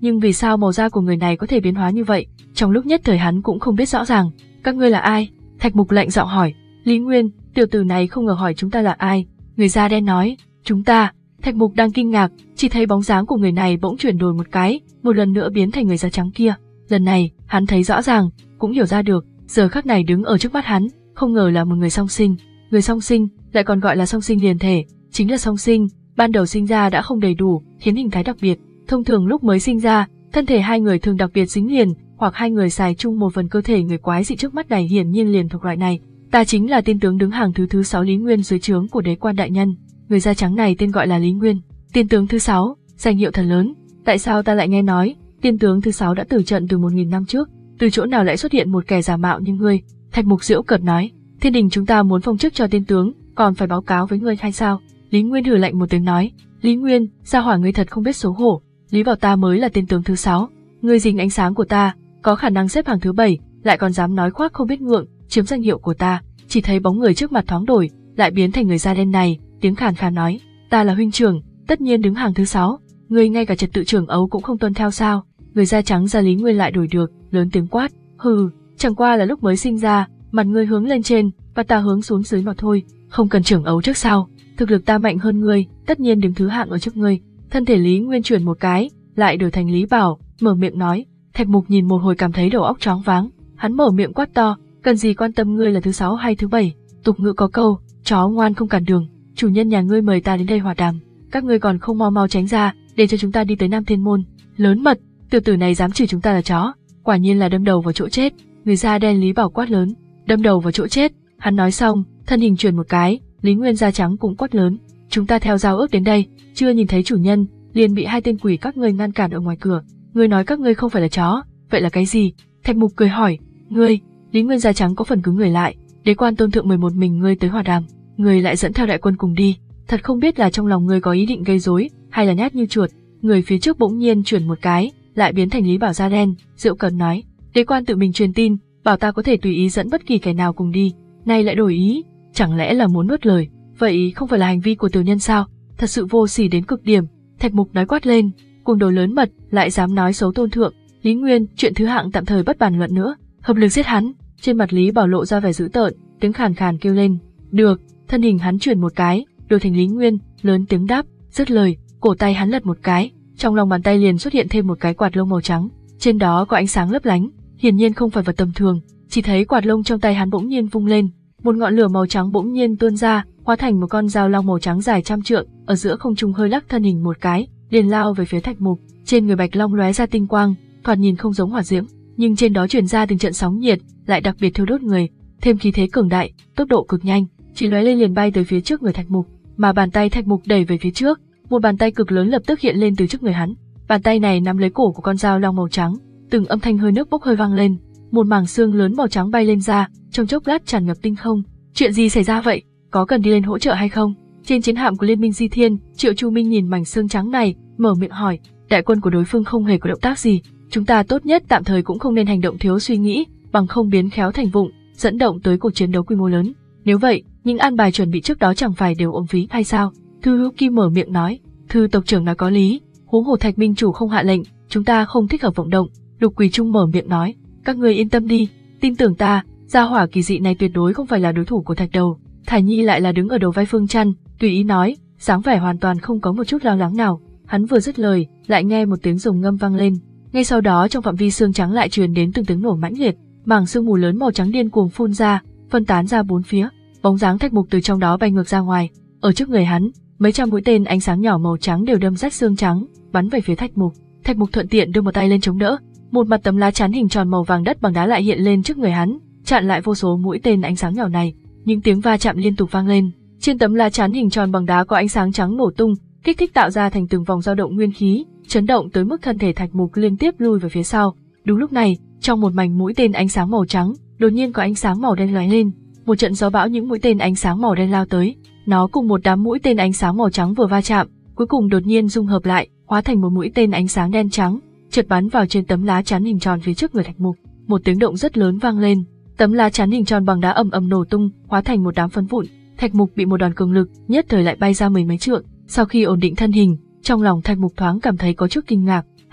nhưng vì sao màu da của người này có thể biến hóa như vậy? Trong lúc nhất thời hắn cũng không biết rõ ràng. Các ngươi là ai? Thạch Mục lạnh giọng hỏi. Lý Nguyên, tiểu tử này không ngờ hỏi chúng ta là ai. Người da đen nói, chúng ta. Thạch Mục đang kinh ngạc, chỉ thấy bóng dáng của người này bỗng chuyển đổi một cái, một lần nữa biến thành người da trắng kia. Lần này, hắn thấy rõ ràng, cũng hiểu ra được, giờ khắc này đứng ở trước mắt hắn, không ngờ là một người song sinh. Người song sinh, lại còn gọi là song sinh liền thể, chính là song sinh, ban đầu sinh ra đã không đầy đủ, khiến hình thái đặc biệt. Thông thường lúc mới sinh ra, thân thể hai người thường đặc biệt dính liền, hoặc hai người xài chung một phần cơ thể. Người quái dị trước mắt này hiển nhiên liền thuộc loại này. Ta chính là tiên tướng đứng hàng thứ thứ sáu Lý Nguyên dưới trướng của Đế Quan đại nhân. Người da trắng này tên gọi là Lý Nguyên, tiên tướng thứ sáu, danh hiệu thật lớn. Tại sao ta lại nghe nói tiên tướng thứ sáu đã tử trận từ một nghìn năm trước? Từ chỗ nào lại xuất hiện một kẻ giả mạo như ngươi? Thạch Mục giễu cợt nói. Thiên đình chúng ta muốn phong chức cho tiên tướng, còn phải báo cáo với ngươi hay sao? Lý Nguyên hừ lạnh một tiếng nói. Lý Nguyên, gia hỏa ngươi thật không biết xấu hổ. Lý vào ta mới là tiên tướng thứ sáu, ngươi dính ánh sáng của ta, có khả năng xếp hàng thứ bảy, lại còn dám nói khoác không biết ngượng, chiếm danh hiệu của ta. Chỉ thấy bóng người trước mặt thoáng đổi, lại biến thành người da đen này, tiếng khàn khàn nói, ta là huynh trưởng, tất nhiên đứng hàng thứ sáu, ngươi ngay cả trật tự trưởng ấu cũng không tuân theo sao? Người da trắng da Lý Nguyên lại đổi được, lớn tiếng quát, hừ, chẳng qua là lúc mới sinh ra, mặt ngươi hướng lên trên, và ta hướng xuống dưới mà thôi, không cần trưởng ấu trước sau, thực lực ta mạnh hơn ngươi, tất nhiên đứng thứ hạng ở trước ngươi. Thân thể Lý Nguyên chuyển một cái, lại đổi thành Lý Bảo, mở miệng nói. Thạch Mục nhìn một hồi cảm thấy đầu óc choáng váng, hắn mở miệng quát to, cần gì quan tâm ngươi là thứ sáu hay thứ bảy? Tục ngữ có câu, chó ngoan không cản đường, chủ nhân nhà ngươi mời ta đến đây hòa đàm, các ngươi còn không mau mau tránh ra, để cho chúng ta đi tới Nam Thiên Môn. Lớn mật, tiểu tử này dám chửi chúng ta là chó, quả nhiên là đâm đầu vào chỗ chết. Người da đen Lý Bảo quát lớn, đâm đầu vào chỗ chết. Hắn nói xong, thân hình chuyển một cái, Lý Nguyên da trắng cũng quát lớn, chúng ta theo giao ước đến đây, chưa nhìn thấy chủ nhân, liền bị hai tên quỷ các ngươi ngăn cản ở ngoài cửa. Ngươi nói các ngươi không phải là chó, vậy là cái gì? Thạch Mục cười hỏi, ngươi. Lý Nguyên da trắng có phần cứng người lại, Đế Quan tôn thượng mời một mình ngươi tới hòa đàm, ngươi lại dẫn theo đại quân cùng đi, thật không biết là trong lòng ngươi có ý định gây rối, hay là nhát như chuột. Người phía trước bỗng nhiên chuyển một cái, lại biến thành Lý Bảo da đen, giễu cợt nói, Đế Quan tự mình truyền tin, bảo ta có thể tùy ý dẫn bất kỳ kẻ nào cùng đi, nay lại đổi ý, chẳng lẽ là muốn nuốt lời? Vậy không phải là hành vi của tiểu nhân sao? Thật sự vô sỉ đến cực điểm. Thạch Mục nói quát lên, cùng đồ lớn mật, lại dám nói xấu tôn thượng. Lý Nguyên, chuyện thứ hạng tạm thời bất bàn luận nữa, hợp lực giết hắn. Trên mặt Lý Bảo lộ ra vẻ dữ tợn, tiếng khàn khàn kêu lên, được. Thân hình hắn chuyển một cái, đổi thành Lý Nguyên, lớn tiếng đáp. Dứt lời, cổ tay hắn lật một cái, trong lòng bàn tay liền xuất hiện thêm một cái quạt lông màu trắng, trên đó có ánh sáng lấp lánh, hiển nhiên không phải vật tầm thường. Chỉ thấy quạt lông trong tay hắn bỗng nhiên vung lên, một ngọn lửa màu trắng bỗng nhiên tuôn ra, hóa thành một con dao long màu trắng dài trăm trượng, ở giữa không trung hơi lắc thân hình một cái, liền lao về phía Thạch Mục. Trên người bạch long lóe ra tinh quang, thoạt nhìn không giống hỏa diễm, nhưng trên đó truyền ra từng trận sóng nhiệt, lại đặc biệt thiêu đốt người, thêm khí thế cường đại, tốc độ cực nhanh, chỉ lóe lên liền bay tới phía trước người Thạch Mục, mà bàn tay Thạch Mục đẩy về phía trước, một bàn tay cực lớn lập tức hiện lên từ trước người hắn. Bàn tay này nắm lấy cổ của con dao long màu trắng, từng âm thanh hơi nước bốc hơi vang lên, một mảng xương lớn màu trắng bay lên ra, trong chốc lát tràn ngập tinh không. Chuyện gì xảy ra vậy? Có cần đi lên hỗ trợ hay không? Trên chiến hạm của Liên minh Di Thiên, Triệu Chu Minh nhìn mảnh xương trắng này, mở miệng hỏi, đại quân của đối phương không hề có động tác gì, chúng ta tốt nhất tạm thời cũng không nên hành động thiếu suy nghĩ, bằng không biến khéo thành vụng, dẫn động tới cuộc chiến đấu quy mô lớn. Nếu vậy, những an bài chuẩn bị trước đó chẳng phải đều uổng phí hay sao? Thư Hữu Kim mở miệng nói, Thư tộc trưởng nói có lý, huống hồ Thạch minh chủ không hạ lệnh, chúng ta không thích hợp vọng động. Lục Quỳ Trung mở miệng nói, các ngươi yên tâm đi, tin tưởng ta, gia hỏa kỳ dị này tuyệt đối không phải là đối thủ của Thạch Đầu. Thải Nhi lại là đứng ở đầu vai Phương Chăn, tùy ý nói, dáng vẻ hoàn toàn không có một chút lo lắng nào. Hắn vừa dứt lời, lại nghe một tiếng rồng ngâm vang lên. Ngay sau đó trong phạm vi xương trắng lại truyền đến từng tiếng nổ mãnh liệt, mảng sương mù lớn màu trắng điên cuồng phun ra, phân tán ra bốn phía. Bóng dáng Thạch Mục từ trong đó bay ngược ra ngoài. Ở trước người hắn, mấy trăm mũi tên ánh sáng nhỏ màu trắng đều đâm rách xương trắng, bắn về phía Thạch Mục. Thạch Mục thuận tiện đưa một tay lên chống đỡ, một mặt tấm lá chắn hình tròn màu vàng đất bằng đá lại hiện lên trước người hắn, chặn lại vô số mũi tên ánh sáng nhỏ này. Những tiếng va chạm liên tục vang lên. Trên tấm lá chắn hình tròn bằng đá có ánh sáng trắng nổ tung, kích thích tạo ra thành từng vòng dao động nguyên khí, chấn động tới mức thân thể Thạch Mục liên tiếp lui về phía sau. Đúng lúc này, trong một mảnh mũi tên ánh sáng màu trắng, đột nhiên có ánh sáng màu đen lóe lên, một trận gió bão những mũi tên ánh sáng màu đen lao tới. Nó cùng một đám mũi tên ánh sáng màu trắng vừa va chạm, cuối cùng đột nhiên dung hợp lại, hóa thành một mũi tên ánh sáng đen trắng, chợt bắn vào trên tấm lá chắn hình tròn phía trước người Thạch Mục. Một tiếng động rất lớn vang lên, tấm lá chắn hình tròn bằng đá ầm ầm nổ tung, hóa thành một đám phấn vụn. Thạch Mục bị một đòn cường lực, nhất thời lại bay ra mười mấy trượng. Sau khi ổn định thân hình, trong lòng Thạch Mục thoáng cảm thấy có chút kinh ngạc,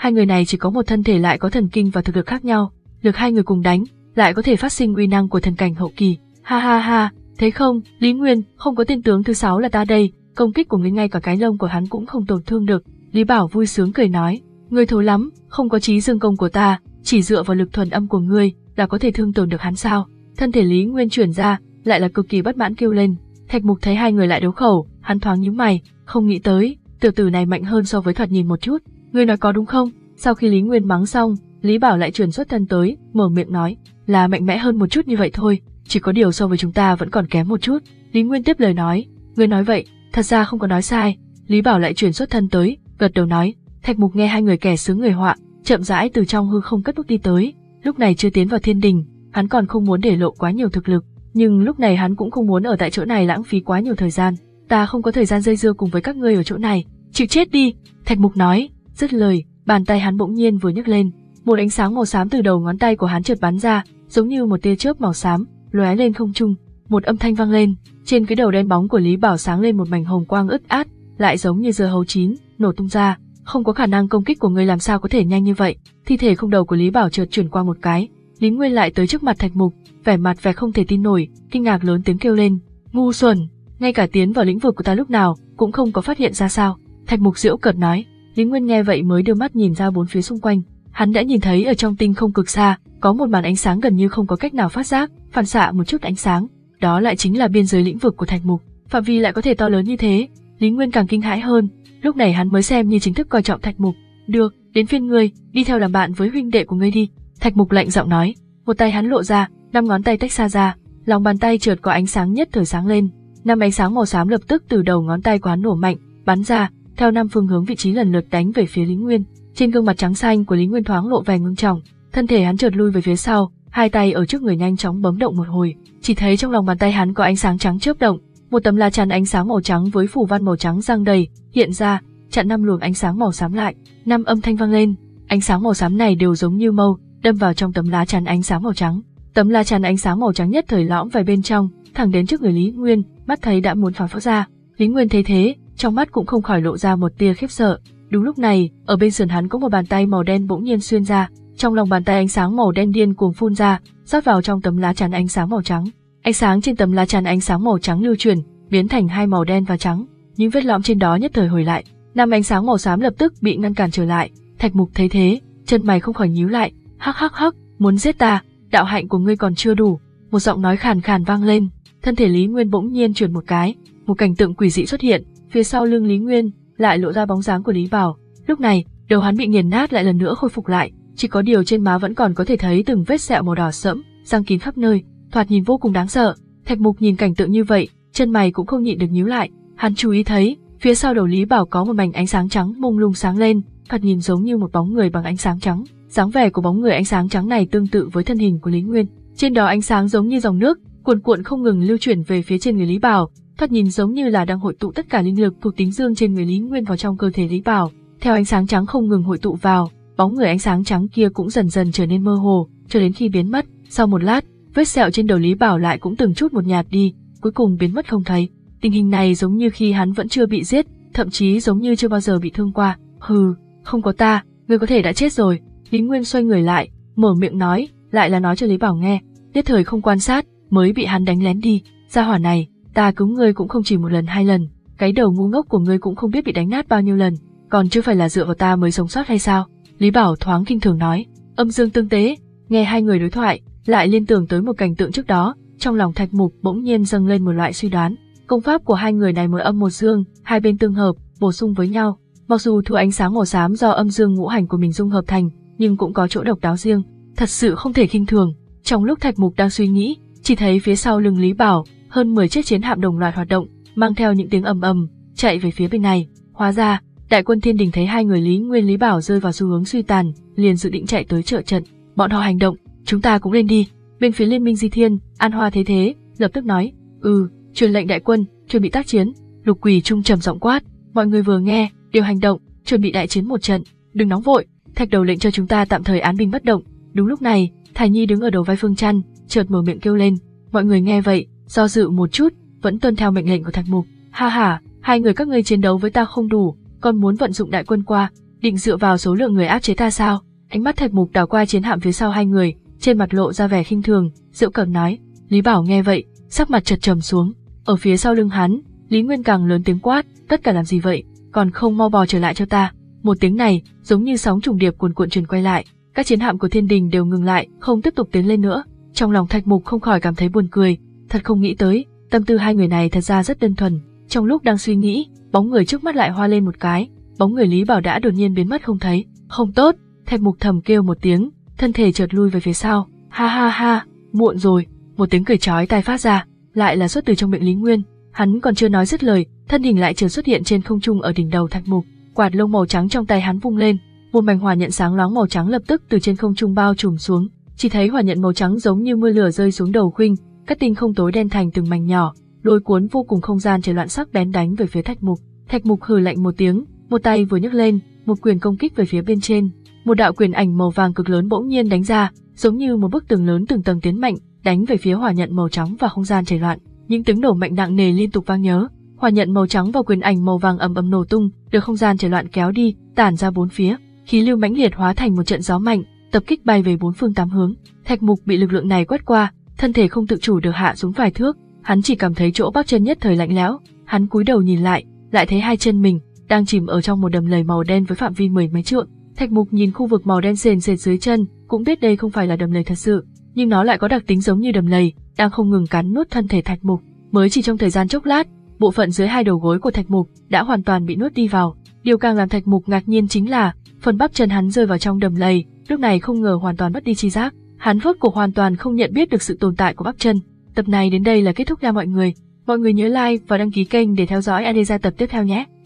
Hai người này chỉ có một thân thể lại có thần kinh và thực lực khác nhau, lực hai người cùng đánh, lại có thể phát sinh uy năng của thần cảnh hậu kỳ. Ha ha ha, thấy không, Lý Nguyên, không có tên tướng thứ sáu là ta đây, công kích của ngươi ngay cả cái lông của hắn cũng không tổn thương được. Lý Bảo vui sướng cười nói, ngươi thối lắm, không có trí dương công của ta, chỉ dựa vào lực thuần âm của ngươi là có thể thương tổn được hắn sao? Thân thể Lý Nguyên chuyển ra, lại là cực kỳ bất mãn kêu lên. Thạch Mục thấy hai người lại đấu khẩu, hắn thoáng nhíu mày, không nghĩ tới, tiểu tử này mạnh hơn so với thoạt nhìn một chút. Ngươi nói có đúng không? Sau khi Lý Nguyên mắng xong, Lý Bảo lại chuyển xuất thân tới, mở miệng nói, là mạnh mẽ hơn một chút như vậy thôi, chỉ có điều so với chúng ta vẫn còn kém một chút. Lý Nguyên tiếp lời nói, ngươi nói vậy, thật ra không có nói sai. Lý Bảo lại chuyển xuất thân tới, gật đầu nói. Thạch Mục nghe hai người kẻ sướng người họa, chậm rãi từ trong hư không cất bước đi tới. Lúc này chưa tiến vào thiên đình, hắn còn không muốn để lộ quá nhiều thực lực, nhưng lúc này hắn cũng không muốn ở tại chỗ này lãng phí quá nhiều thời gian. Ta không có thời gian dây dưa cùng với các ngươi ở chỗ này, chịu chết đi. Thạch Mục nói, dứt lời, bàn tay hắn bỗng nhiên vừa nhấc lên, một ánh sáng màu xám từ đầu ngón tay của hắn chợt bắn ra, giống như một tia chớp màu xám, lóe lên không trung. Một âm thanh vang lên, trên cái đầu đen bóng của Lý Bảo sáng lên một mảnh hồng quang ướt át, lại giống như dưa hấu chín, nổ tung ra. Không có khả năng, công kích của ngươi làm sao có thể nhanh như vậy? Thi thể không đầu của Lý Bảo chợt chuyển qua một cái, Lý Nguyên lại tới trước mặt Thạch Mục, vẻ mặt vẻ không thể tin nổi, kinh ngạc lớn tiếng kêu lên, ngu xuẩn, ngay cả tiến vào lĩnh vực của ta lúc nào cũng không có phát hiện ra sao? Thạch Mục giễu cợt nói. Lý Nguyên nghe vậy mới đưa mắt nhìn ra bốn phía xung quanh, hắn đã nhìn thấy ở trong tinh không cực xa có một màn ánh sáng gần như không có cách nào phát giác, phản xạ một chút ánh sáng, đó lại chính là biên giới lĩnh vực của Thạch Mục. Phạm vi lại có thể to lớn như thế, Lý Nguyên càng kinh hãi hơn. Lúc này hắn mới xem như chính thức coi trọng Thạch Mục. Được, đến phiên ngươi, đi theo làm bạn với huynh đệ của ngươi đi. Thạch Mục lạnh giọng nói. Một tay hắn lộ ra, năm ngón tay tách xa ra, lòng bàn tay chợt có ánh sáng nhất thời sáng lên. Năm ánh sáng màu xám lập tức từ đầu ngón tay của hắn nổ mạnh, bắn ra, theo năm phương hướng vị trí lần lượt đánh về phía Lý Nguyên. Trên gương mặt trắng xanh của Lý Nguyên thoáng lộ vẻ ngưng trọng, thân thể hắn chợt lui về phía sau, hai tay ở trước người nhanh chóng bấm động một hồi, chỉ thấy trong lòng bàn tay hắn có ánh sáng trắng chớp động. Một tấm lá chắn ánh sáng màu trắng với phủ văn màu trắng giăng đầy hiện ra, chặn năm luồng ánh sáng màu xám lại. Năm âm thanh vang lên, ánh sáng màu xám này đều giống như mâu, đâm vào trong tấm lá chắn ánh sáng màu trắng. Tấm lá chắn ánh sáng màu trắng nhất thời lõm vào bên trong, thẳng đến trước người Lý Nguyên, mắt thấy đã muốn phá vỡ ra. Lý Nguyên thấy thế, trong mắt cũng không khỏi lộ ra một tia khiếp sợ. Đúng lúc này, ở bên sườn hắn có một bàn tay màu đen bỗng nhiên xuyên ra, trong lòng bàn tay ánh sáng màu đen điên cuồng phun ra, rót vào trong tấm lá chắn ánh sáng màu trắng. Ánh sáng trên tấm lá chắn ánh sáng màu trắng lưu chuyển, biến thành hai màu đen và trắng, những vết lõm trên đó nhất thời hồi lại. Năm ánh sáng màu xám lập tức bị ngăn cản trở lại. Thạch Mục thấy thế, chân mày không khỏi nhíu lại, hắc hắc hắc, muốn giết ta, đạo hạnh của ngươi còn chưa đủ. Một giọng nói khàn khàn vang lên, thân thể Lý Nguyên bỗng nhiên chuyển một cái, một cảnh tượng quỷ dị xuất hiện, phía sau lưng Lý Nguyên lại lộ ra bóng dáng của Lý Bảo. Lúc này, đầu hắn bị nghiền nát lại lần nữa khôi phục lại, chỉ có điều trên má vẫn còn có thể thấy từng vết sẹo màu đỏ sẫm, răng kín khắp nơi, thoạt nhìn vô cùng đáng sợ. Thạch Mục nhìn cảnh tượng như vậy, chân mày cũng không nhịn được nhíu lại, hắn chú ý thấy, phía sau đầu Lý Bảo có một mảnh ánh sáng trắng mông lung sáng lên, thoạt nhìn giống như một bóng người bằng ánh sáng trắng. Dáng vẻ của bóng người ánh sáng trắng này tương tự với thân hình của Lý Nguyên, trên đó ánh sáng giống như dòng nước, cuồn cuộn không ngừng lưu chuyển về phía trên người Lý Bảo, thoạt nhìn giống như là đang hội tụ tất cả linh lực thuộc tính dương trên người Lý Nguyên vào trong cơ thể Lý Bảo. Theo ánh sáng trắng không ngừng hội tụ vào, bóng người ánh sáng trắng kia cũng dần dần trở nên mơ hồ, cho đến khi biến mất. Sau một lát, vết sẹo trên đầu Lý Bảo lại cũng từng chút một nhạt đi, cuối cùng biến mất không thấy. Tình hình này giống như khi hắn vẫn chưa bị giết, thậm chí giống như chưa bao giờ bị thương qua. Hừ, không có ta, ngươi có thể đã chết rồi. Lý Nguyên xoay người lại, mở miệng nói, lại là nói cho Lý Bảo nghe, nhất thời không quan sát, mới bị hắn đánh lén đi. Gia hỏa này, ta cứu ngươi cũng không chỉ một lần hai lần, cái đầu ngu ngốc của ngươi cũng không biết bị đánh nát bao nhiêu lần, còn chưa phải là dựa vào ta mới sống sót hay sao? Lý Bảo thoáng kinh thường nói. Âm dương tương tế, nghe hai người đối thoại, lại liên tưởng tới một cảnh tượng trước đó, trong lòng Thạch Mục bỗng nhiên dâng lên một loại suy đoán. Công pháp của hai người này một âm một dương, hai bên tương hợp, bổ sung với nhau. Mặc dù thứ ánh sáng màu xám do âm dương ngũ hành của mình dung hợp thành, nhưng cũng có chỗ độc đáo riêng, thật sự không thể khinh thường. Trong lúc Thạch Mục đang suy nghĩ, chỉ thấy phía sau lưng Lý Bảo, hơn mười chiếc chiến hạm đồng loạt hoạt động, mang theo những tiếng ầm ầm, chạy về phía bên này. Hóa ra, đại quân Thiên Đình thấy hai người Lý Nguyên Lý Bảo rơi vào xu hướng suy tàn, liền dự định chạy tới trợ trận. Bọn họ hành động, chúng ta cũng lên đi. Bên phía Liên minh Di Thiên, An Hoa thấy thế, lập tức nói, ừ, truyền lệnh đại quân, chuẩn bị tác chiến. Lục Quỳ Trung trầm giọng quát, mọi người vừa nghe, đều hành động, chuẩn bị đại chiến một trận. Đừng nóng vội, Thạch Đầu lệnh cho chúng ta tạm thời án binh bất động. Đúng lúc này, Thải Nhi đứng ở đầu vai Phương Trăn, chợt mở miệng kêu lên. Mọi người nghe vậy, do dự một chút, vẫn tuân theo mệnh lệnh của Thạch Mục. Ha ha, hai người các ngươi chiến đấu với ta không đủ, còn muốn vận dụng đại quân qua, định dựa vào số lượng người áp chế ta sao? Ánh mắt Thạch Mục đảo qua chiến hạm phía sau hai người, trên mặt lộ ra vẻ khinh thường, giễu cợt nói. Lý Bảo nghe vậy, sắc mặt chợt trầm xuống. Ở phía sau lưng hắn, Lý Nguyên càng lớn tiếng quát, tất cả làm gì vậy, còn không mau bò trở lại cho ta. Một tiếng này, giống như sóng trùng điệp cuồn cuộn truyền quay lại, các chiến hạm của thiên đình đều ngừng lại, không tiếp tục tiến lên nữa. Trong lòng Thạch Mục không khỏi cảm thấy buồn cười, thật không nghĩ tới, tâm tư hai người này thật ra rất đơn thuần. Trong lúc đang suy nghĩ, bóng người trước mắt lại hoa lên một cái, bóng người Lý Bảo đã đột nhiên biến mất không thấy. Không tốt, Thạch Mục thầm kêu một tiếng, thân thể chợt lui về phía sau. Ha ha ha, muộn rồi. Một tiếng cười chói tai phát ra, lại là xuất từ trong miệng Lý Nguyên. Hắn còn chưa nói dứt lời, thân hình lại chợt xuất hiện trên không trung ở đỉnh đầu Thạch Mục. Quạt lông màu trắng trong tay hắn vung lên, một mảnh hỏa nhận sáng loáng màu trắng lập tức từ trên không trung bao trùm xuống. Chỉ thấy hỏa nhận màu trắng giống như mưa lửa rơi xuống đầu Khuynh, cắt tinh không tối đen thành từng mảnh nhỏ, lôi cuốn vô cùng không gian trời loạn sắc bén đánh về phía Thạch Mục. Thạch Mục hừ lạnh một tiếng, một tay vừa nhấc lên, một quyền công kích về phía bên trên. Một đạo quyền ảnh màu vàng cực lớn bỗng nhiên đánh ra, giống như một bức tường lớn từng tầng tiến mạnh, đánh về phía hỏa nhận màu trắng và không gian trời loạn. Những tiếng nổ mạnh nặng nề liên tục vang nhớ. Hỏa nhận màu trắng và quyền ảnh màu vàng ầm ầm nổ tung, được không gian trời loạn kéo đi, tản ra bốn phía. Khí lưu mãnh liệt hóa thành một trận gió mạnh, tập kích bay về bốn phương tám hướng. Thạch Mục bị lực lượng này quét qua, thân thể không tự chủ được hạ xuống vài thước, hắn chỉ cảm thấy chỗ bắp chân nhất thời lạnh lẽo. Hắn cúi đầu nhìn lại, lại thấy hai chân mình đang chìm ở trong một đầm lầy màu đen với phạm vi mười mấy trượng. Thạch Mục nhìn khu vực màu đen sền sệt dưới chân, cũng biết đây không phải là đầm lầy thật sự, nhưng nó lại có đặc tính giống như đầm lầy, đang không ngừng cắn nuốt thân thể Thạch Mục. Mới chỉ trong thời gian chốc lát, bộ phận dưới hai đầu gối của Thạch Mục đã hoàn toàn bị nuốt đi vào. Điều càng làm Thạch Mục ngạc nhiên chính là phần bắp chân hắn rơi vào trong đầm lầy, lúc này không ngờ hoàn toàn mất đi chi giác. Hắn rốt cuộc hoàn toàn không nhận biết được sự tồn tại của bắp chân. Tập này đến đây là kết thúc nha mọi người. Mọi người nhớ like và đăng ký kênh để theo dõi Adesa tập tiếp theo nhé.